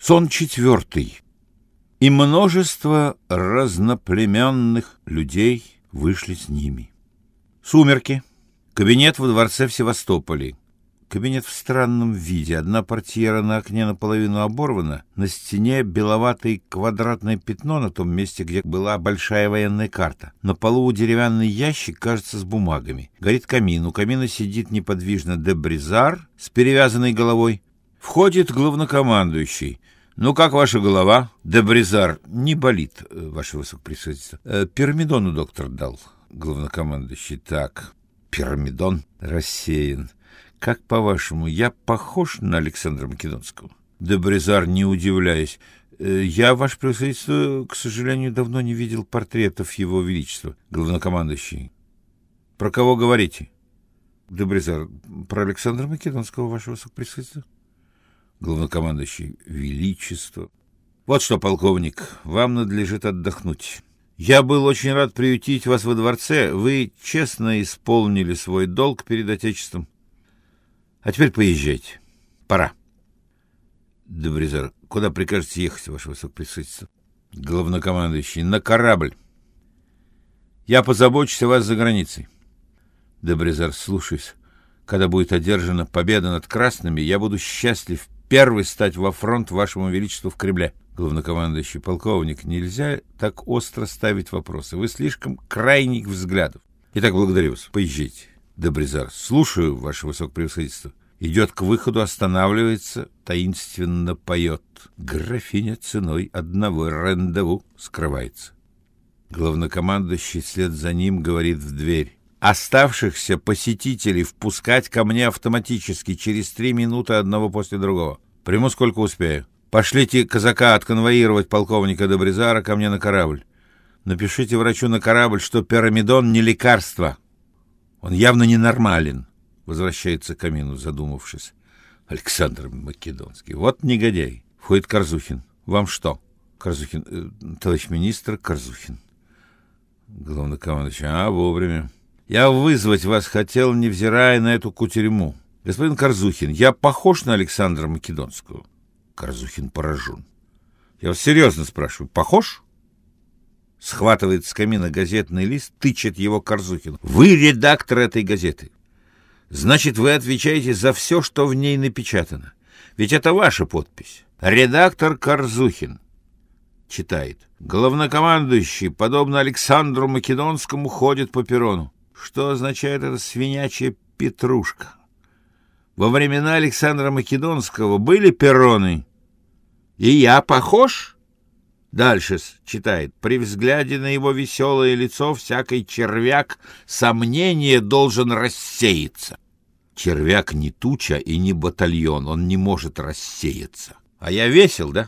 Сон четвертый. И множество разноплеменных людей вышли с ними. Сумерки. Кабинет во дворце в Севастополе. Кабинет в странном виде. Одна портьера на окне наполовину оборвана. На стене беловатое квадратное пятно на том месте, где была большая военная карта. На полу деревянный ящик, кажется, с бумагами. Горит камин. У камина сидит неподвижно де Бризар с перевязанной головой. Входит главнокомандующий. «Ну, как ваша голова?» «Де Бризар, не болит, ваше высокопревосходительство». «Пирамидону доктор дал». Главнокомандующий. «Так, пирамидон рассеян. Как, по-вашему, я похож на Александра Македонского?» Де Бризар, не удивляясь. «Я, ваше превосходительство, к сожалению, давно не видел портретов его величества». Главнокомандующий. «Про кого говорите?» Де Бризар. «Про Александра Македонского, ваше высокопревосходительство». Главнокомандующий. «Величество». «Вот что, полковник, вам надлежит отдохнуть. Я был очень рад приютить вас во дворце. Вы честно исполнили свой долг перед Отечеством. А теперь поезжайте. Пора». Де Бризар. «Куда прикажете ехать, ваше высокопревосходительство?» Главнокомандующий. «На корабль. Я позабочусь о вас за границей». Де Бризар. «Слушаюсь. Когда будет одержана победа над красными, я буду счастлив первый стать во фронт вашему величеству в Кремле». Главнокомандующий. «Полковник, нельзя так остро ставить вопросы. Вы слишком крайних взглядов. Итак, благодарю вас. Поезжайте». Де Бризар. «Слушаю, ваше высокопревосходительство». Идет к выходу, останавливается, таинственно поет. «Графиня ценой одного рандеву» скрывается. Главнокомандующий вслед за ним говорит в дверь: «Оставшихся посетителей впускать ко мне автоматически через 3 минуты одного после другого. Приму сколько успею. Пошлите казака отконвоировать полковника де Бризара ко мне на корабль. Напишите врачу на корабль, что пирамидон не лекарство. Он явно ненормален». Возвращается к камину, задумавшись. Александр Македонский. «Вот негодяй». Входит Корзухин. «Вам что?» Корзухин. «Товарищ министр Корзухин». Главнокомандующий. Вовремя. «Я вызвать вас хотел, невзирая на эту кутерьму. Господин Корзухин, я похож на Александра Македонского?» Корзухин поражен. «Я вас серьезно спрашиваю, похож?» Схватывает с камина газетный лист, тычет его Корзухину. «Вы редактор этой газеты. Значит, вы отвечаете за все, что в ней напечатано. Ведь это ваша подпись. Редактор Корзухин». Читает. «Главнокомандующий, подобно Александру Македонскому, ходит по перрону». Что означает эта свинячья петрушка? Во времена Александра Македонского были перроны. И я похож? Дальше читает. «При взгляде на его веселое лицо всякий червяк сомнение должен рассеяться». Червяк не туча и не батальон, он не может рассеяться. А я весел, да?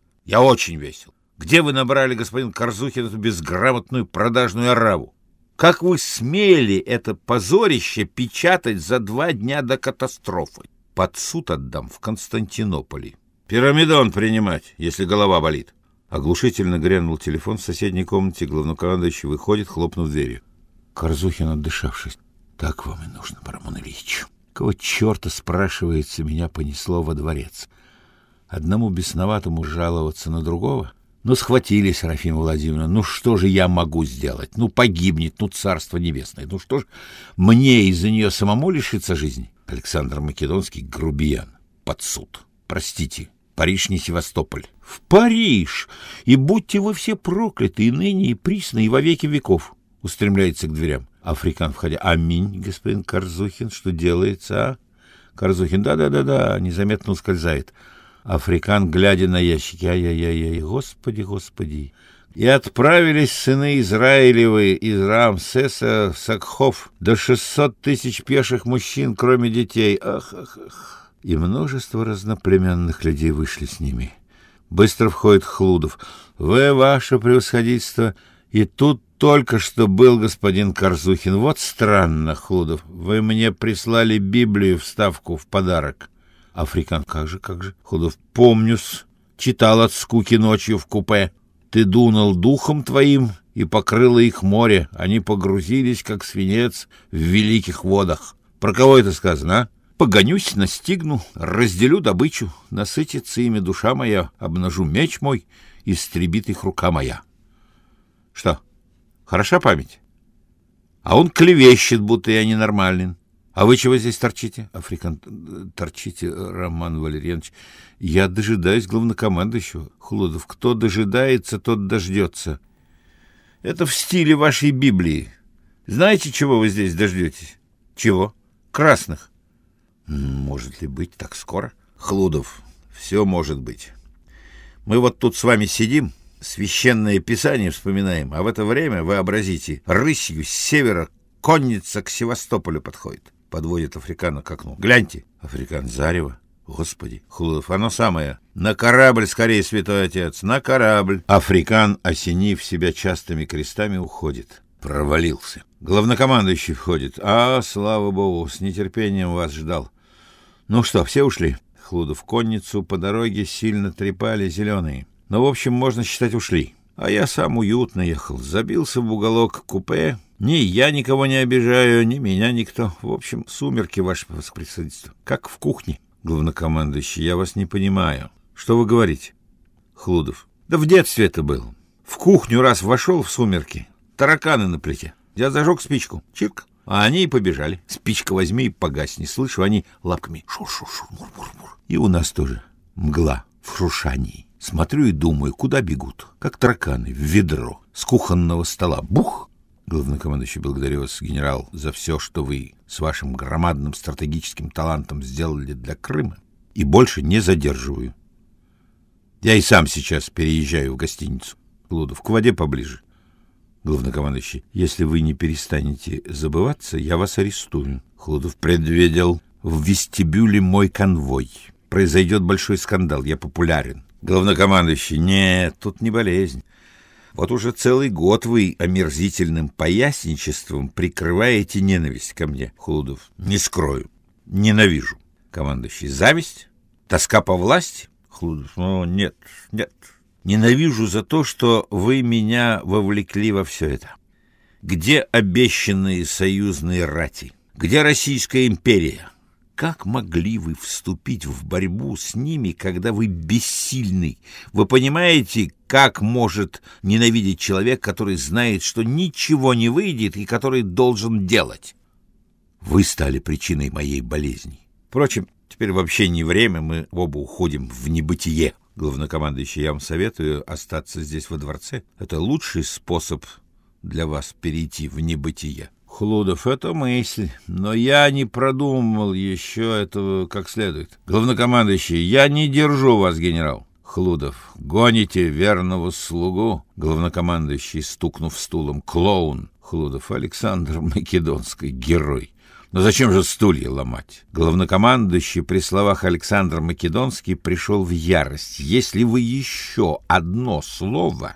Я очень весел. Где вы набрали, господин Корзухин, эту безграмотную продажную ораву? Как вы смели это позорище печатать за 2 дня до катастрофы? Под суд отдам в Константинополе. Пирамидон принимать, если голова болит». Оглушительно грянул телефон в соседней комнате. Главнокомандующий выходит, хлопнув дверью. Корзухин, отдышавшись. «Так вам и нужно, Парамон Ильич. Какого черта, спрашивается, меня понесло во дворец? Одному бесноватому жаловаться на другого? Ну, схватили Серафиму Владимировну. Ну, что же я могу сделать? Ну, погибнет, ну, царство небесное. Ну, что ж, мне из-за нее самому лишиться жизни?» Александр Македонский, грубиян. Под суд. Простите, Париж не Севастополь. В Париж! И будьте вы все прокляты, и ныне, и присно, и во веки веков. Устремляется к дверям. Африкан, входя. «Аминь, господин Корзухин, что делается, а?» Корзухин. Да, незаметно ускользает. Африкан, глядя на ящики. Ай-яй-яй, Господи, Господи. «И отправились сыны Израилевы из Рамсеса в Сакхов до 600 тысяч пеших мужчин, кроме детей. Ах. И множество разноплеменных людей вышли с ними». Быстро входит Хлудов. «Вы, ваше превосходительство, и тут только что был господин Корзухин. Вот странно, Хлудов, вы мне прислали Библию вставку в подарок». Африкан. Как же. Хлудов. «Помню-с, читал от скуки ночью в купе. Ты дунул духом твоим, и покрыло их море. Они погрузились, как свинец, в великих водах». Про кого это сказано, а? Погонюсь, настигну, разделю добычу, насытится ими душа моя, обнажу меч мой, истребит их рука моя. Что, хороша память? А он клевещет, будто я ненормален. А вы чего здесь торчите? Африкан, торчите, Роман Валерьянович. Я дожидаюсь главнокомандующего. Хлудов, кто дожидается, тот дождется. Это в стиле вашей Библии. Знаете, чего вы здесь дождетесь? Чего? Красных. Может ли быть так скоро? Хлудов, все может быть. Мы вот тут с вами сидим, священное писание вспоминаем, а в это время, вообразите, рысью с севера конница к Севастополю подходит. Подводит Африкана к окну. Гляньте. Африкан, зарево. Господи. Хлудов, оно самое. На корабль скорее, святой отец, на корабль. Африкан, осенив себя частыми крестами, уходит. Провалился. Главнокомандующий входит. Слава богу, с нетерпением вас ждал. Ну что, все ушли? Хлудов, конницу по дороге сильно трепали зеленые. В общем, можно считать, ушли. А я сам уютно ехал. Забился в уголок купе. Ни я никого не обижаю, ни меня никто. В общем, сумерки, ваше высокопредседательство. Как в кухне. Главнокомандующий, я вас не понимаю. Что вы говорите? Хлудов, да в детстве это было. В кухню раз вошел в сумерки. Тараканы на плите. Я зажег спичку. Чирк. А они и побежали. Спичка возьми и погасни. Слышу, они лапками шур-шур-шур, мур-мур-мур. И у нас тоже мгла в шуршании. Смотрю и думаю, куда бегут? Как тараканы в ведро. С кухонного стола. Бух! Главнокомандующий, благодарю вас, генерал, за все, что вы с вашим громадным стратегическим талантом сделали для Крыма. И больше не задерживаю. Я и сам сейчас переезжаю в гостиницу. Хлудов, к воде поближе. Главнокомандующий, если вы не перестанете забываться, я вас арестую. Хлудов, предвидел. В вестибюле мой конвой. Произойдет большой скандал, я популярен. Главнокомандующий, нет, тут не болезнь. Вот уже целый год вы омерзительным поясничеством прикрываете ненависть ко мне. Хлудов, не скрою, ненавижу. Командующий, зависть? Тоска по власти? Хлудов, нет. Ненавижу за то, что вы меня вовлекли во все это. Где обещанные союзные рати? Где Российская империя? Как могли вы вступить в борьбу с ними, когда вы бессильны? Вы понимаете, как может ненавидеть человек, который знает, что ничего не выйдет и который должен делать? Вы стали причиной моей болезни. Впрочем, теперь вообще не время, мы оба уходим в небытие. Главнокомандующий, я вам советую остаться здесь во дворце. Это лучший способ для вас перейти в небытие. Хлудов, это мысль, но я не продумывал еще этого как следует. Главнокомандующий, я не держу вас, генерал. Хлудов, гоните верного слугу. Главнокомандующий, стукнув стулом, клоун. Хлудов, Александр Македонский, герой. Но зачем же стулья ломать? Главнокомандующий при словах Александр Македонский пришел в ярость. Если вы еще одно слово...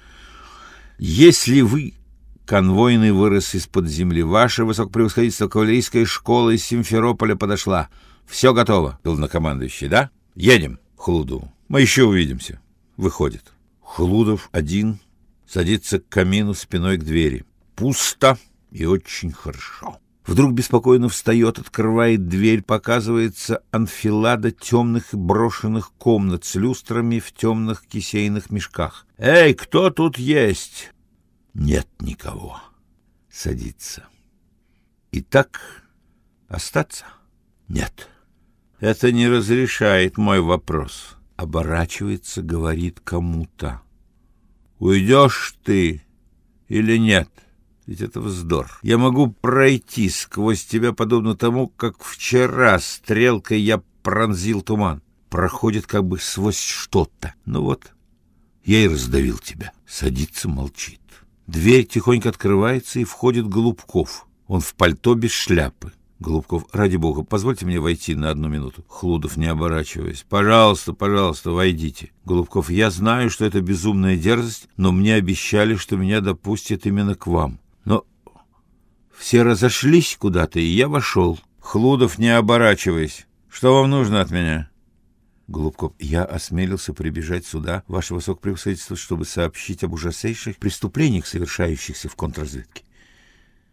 Если вы... Конвойный вырос из-под земли. Ваше высокопревосходительство, кавалерийская школа из Симферополя подошла. Все готово. Главнокомандующий, да? Едем. Хлудову. Мы еще увидимся. Выходит. Хлудов один садится к камину спиной к двери. Пусто и очень хорошо. Вдруг беспокойно встает, открывает дверь, показывается анфилада темных и брошенных комнат с люстрами в темных кисейных мешках. «Эй, кто тут есть?» Нет никого. Садится. Итак, остаться? Нет. Это не разрешает мой вопрос. Оборачивается, говорит кому-то. Уйдешь ты или нет? Ведь это вздор. Я могу пройти сквозь тебя, подобно тому, как вчера стрелкой я пронзил туман. Проходит как бы сквозь что-то. Ну вот, я и раздавил тебя. Садится, молчит. Дверь тихонько открывается, и входит Голубков. Он в пальто без шляпы. Голубков, ради бога, позвольте мне войти на 1 минуту. Хлудов, не оборачиваясь. Пожалуйста, войдите. Голубков, я знаю, что это безумная дерзость, но мне обещали, что меня допустят именно к вам. Но все разошлись куда-то, и я вошел. Хлудов, не оборачиваясь. Что вам нужно от меня? Голубков, я осмелился прибежать сюда, ваше высокопревосходительство, чтобы сообщить об ужасающих преступлениях, совершающихся в контрразведке.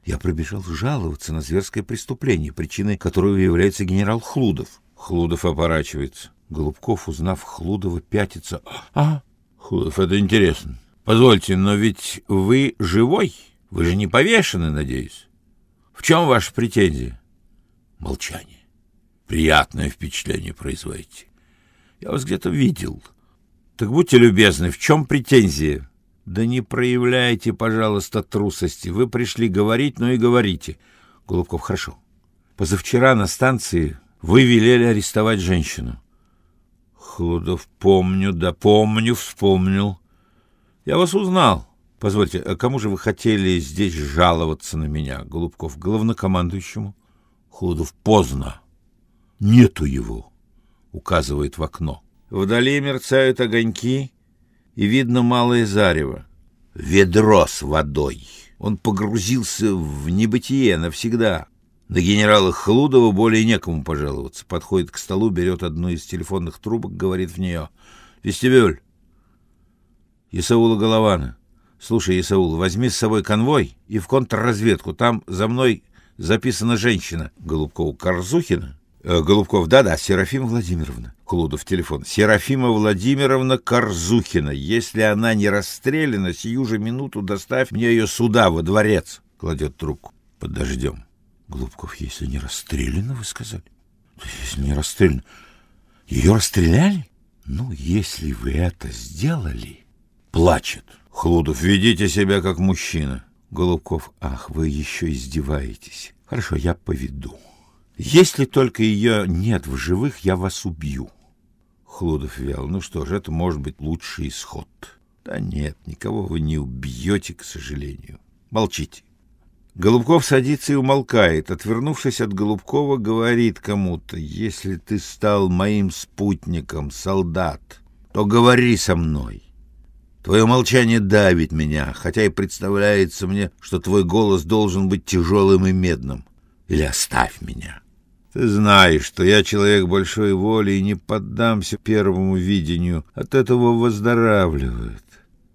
Я пробежал жаловаться на зверское преступление, причиной которого является генерал Хлудов. Хлудов оборачивается. Голубков, узнав Хлудова, пятится. Хлудов, это интересно. Позвольте, но ведь вы живой? Вы же не повешены, надеюсь? В чем ваша претензия? Молчание. Приятное впечатление производите. Я вас где-то видел. Так будьте любезны, в чем претензия? Да не проявляйте, пожалуйста, трусости. Вы пришли говорить, но и говорите. Голубков, хорошо. Позавчера на станции вы велели арестовать женщину. Хлудов, помню, вспомнил. Я вас узнал. Позвольте, а кому же вы хотели здесь жаловаться на меня? Голубков, главнокомандующему. Хлудов, поздно. Нету его, указывает в окно. Вдали мерцают огоньки, и видно малое зарево. Ведро с водой. Он погрузился в небытие навсегда. На генерала Хлудова более некому пожаловаться. Подходит к столу, берет одну из телефонных трубок, говорит в нее. Вестибюль. Исаула Голована. Слушай, Исаул, возьми с собой конвой и в контрразведку. Там за мной записана женщина. Голубков, Корзухина? Голубков, да, Серафима Владимировна. Хлудов, телефон. Серафима Владимировна Корзухина. Если она не расстреляна, сию же минуту доставь мне ее сюда, во дворец. Кладет трубку. Подождем. Голубков, если не расстреляна, вы сказали? Если не расстреляна. Ее расстреляли? Ну, если вы это сделали... Плачет. Хлудов, ведите себя как мужчина. Голубков, ах, вы еще издеваетесь. Хорошо, я поведу. Если только ее нет в живых, я вас убью. Хлудов вял. Ну что же, это может быть лучший исход. Да нет, никого вы не убьете, к сожалению. Молчите. Голубков садится и умолкает. Отвернувшись от Голубкова, говорит кому-то: если ты стал моим спутником, солдат, то говори со мной. Твое молчание давит меня, хотя и представляется мне, что твой голос должен быть тяжелым и медным. Или оставь меня. Ты знаешь, что я человек большой воли и не поддамся первому видению. От этого выздоравливает.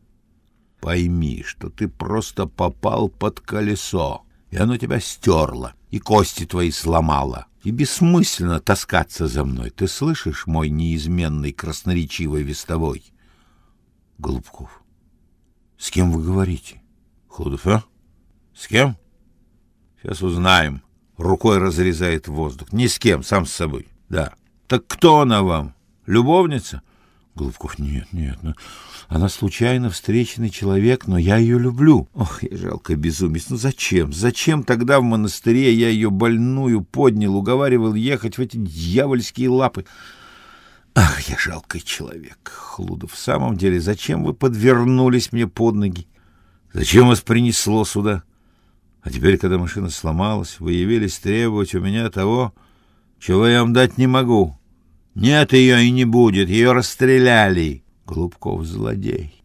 Пойми, что ты просто попал под колесо, и оно тебя стерло, и кости твои сломало. И бессмысленно таскаться за мной. Ты слышишь, мой неизменный красноречивый вестовой? Голубков. С кем вы говорите? Хлудов, С кем? Сейчас узнаем. Рукой разрезает воздух. Ни с кем, сам с собой. Да. Так кто она вам? Любовница? Голубков, нет. Она случайно встреченный человек, но я ее люблю. Ох, я жалкий безумец. Ну зачем? Зачем тогда в монастыре я ее больную поднял, уговаривал ехать в эти дьявольские лапы? Ах, я жалкий человек. Хлудов, в самом деле, зачем вы подвернулись мне под ноги? Зачем вас принесло сюда? А теперь, когда машина сломалась, вы явились требовать у меня того, чего я вам дать не могу. Нет ее и не будет, ее расстреляли. Голубков, злодей.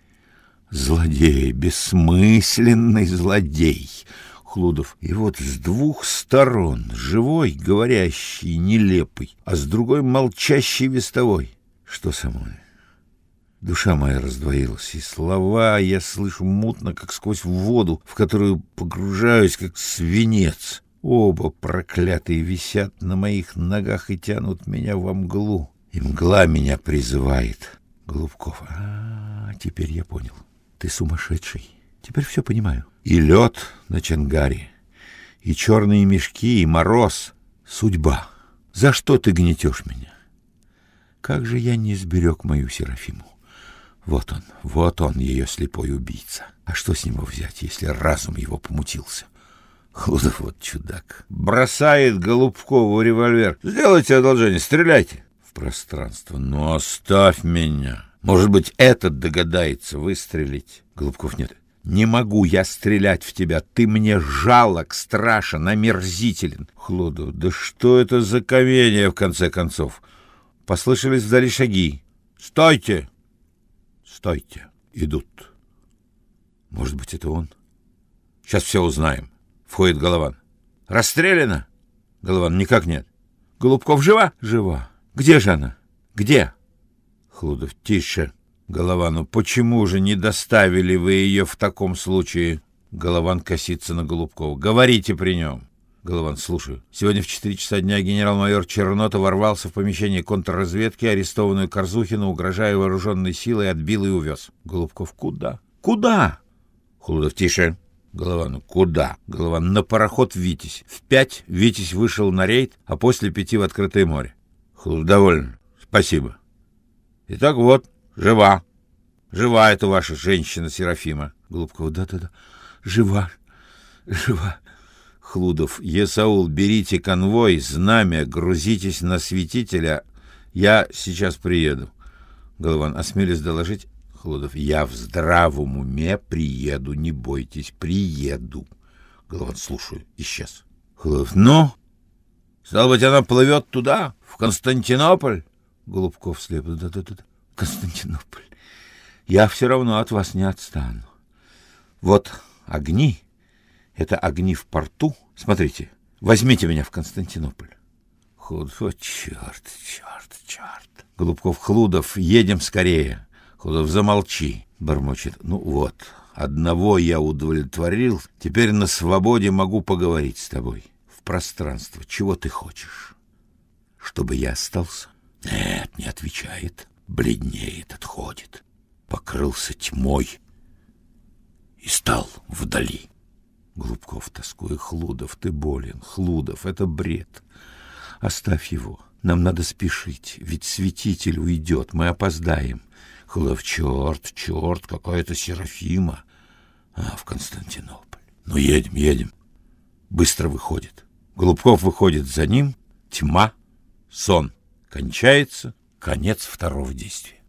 Злодей, бессмысленный злодей. Хлудов. И вот с двух сторон живой, говорящий, нелепый, а с другой молчащий вестовой. Что со мной? Душа моя раздвоилась, и слова я слышу мутно, как сквозь воду, в которую погружаюсь, как свинец. Оба проклятые висят на моих ногах и тянут меня во мглу. И мгла меня призывает. Голубков. Теперь я понял. Ты сумасшедший. Теперь все понимаю. И лед на Чангаре, и черные мешки, и мороз. Судьба. За что ты гнетешь меня? Как же я не сберег мою Серафиму? Вот он, ее слепой убийца. А что с него взять, если разум его помутился? Хлудов, вот чудак. Бросает Голубкову револьвер. Сделайте одолжение, стреляйте. В пространство. Ну, оставь меня. Может быть, этот догадается выстрелить. Голубков, нет. Не могу я стрелять в тебя. Ты мне жалок, страшен, омерзителен. Хлудов, да что это за комедия, в конце концов? Послышались вдали шаги. Стойте! Стойте. Идут. Может быть, это он? Сейчас все узнаем. Входит Голован. Расстреляна? Голован, никак нет. Голубков, жива? Жива. Где же она? Где? Хлудов, тише. Головану, почему же не доставили вы ее в таком случае? Голован косится на Голубкова. Говорите при нем. Голован, слушаю. Сегодня в 4 часа дня генерал-майор Чернота ворвался в помещение контрразведки, арестованную Корзухину, угрожая вооруженной силой, отбил и увез. Голубков, куда? Куда? Хлудов, тише. Голован, куда? Голован, на пароход «Витязь». В 5 «Витязь» вышел на рейд, а после 5 в открытое море. Хлудов, довольно. Спасибо. Итак, вот, жива. Жива эта ваша женщина Серафима. Голубков, да-да-да. Жива. Хлудов, Есаул, берите конвой, знамя, грузитесь на святителя. Я сейчас приеду. Голован, осмелюсь доложить. Хлудов, я в здравом уме приеду, не бойтесь, приеду. Голован, слушаю, исчез. Хлудов, ну? Стало быть, она плывет туда, в Константинополь? Голубков слепо, да-да-да. Константинополь. Я все равно от вас не отстану. Вот огни. Это огни в порту. Смотрите, возьмите меня в Константинополь. Хлудов, о, черт. Голубков, Хлудов, едем скорее. Хлудов, замолчи, бормочет. Ну вот, одного я удовлетворил, теперь на свободе могу поговорить с тобой. В пространство. Чего ты хочешь? Чтобы я остался? Нет, не отвечает. Бледнеет, отходит. Покрылся тьмой и стал вдали. Голубков, тоскуя, Хлудов, ты болен. Хлудов, это бред. Оставь его. Нам надо спешить, ведь святитель уйдет, мы опоздаем. Хлудов, черт, какая-то Серафима. В Константинополь. Ну, едем. Быстро выходит. Голубков выходит за ним. Тьма, сон. Кончается. Конец второго действия.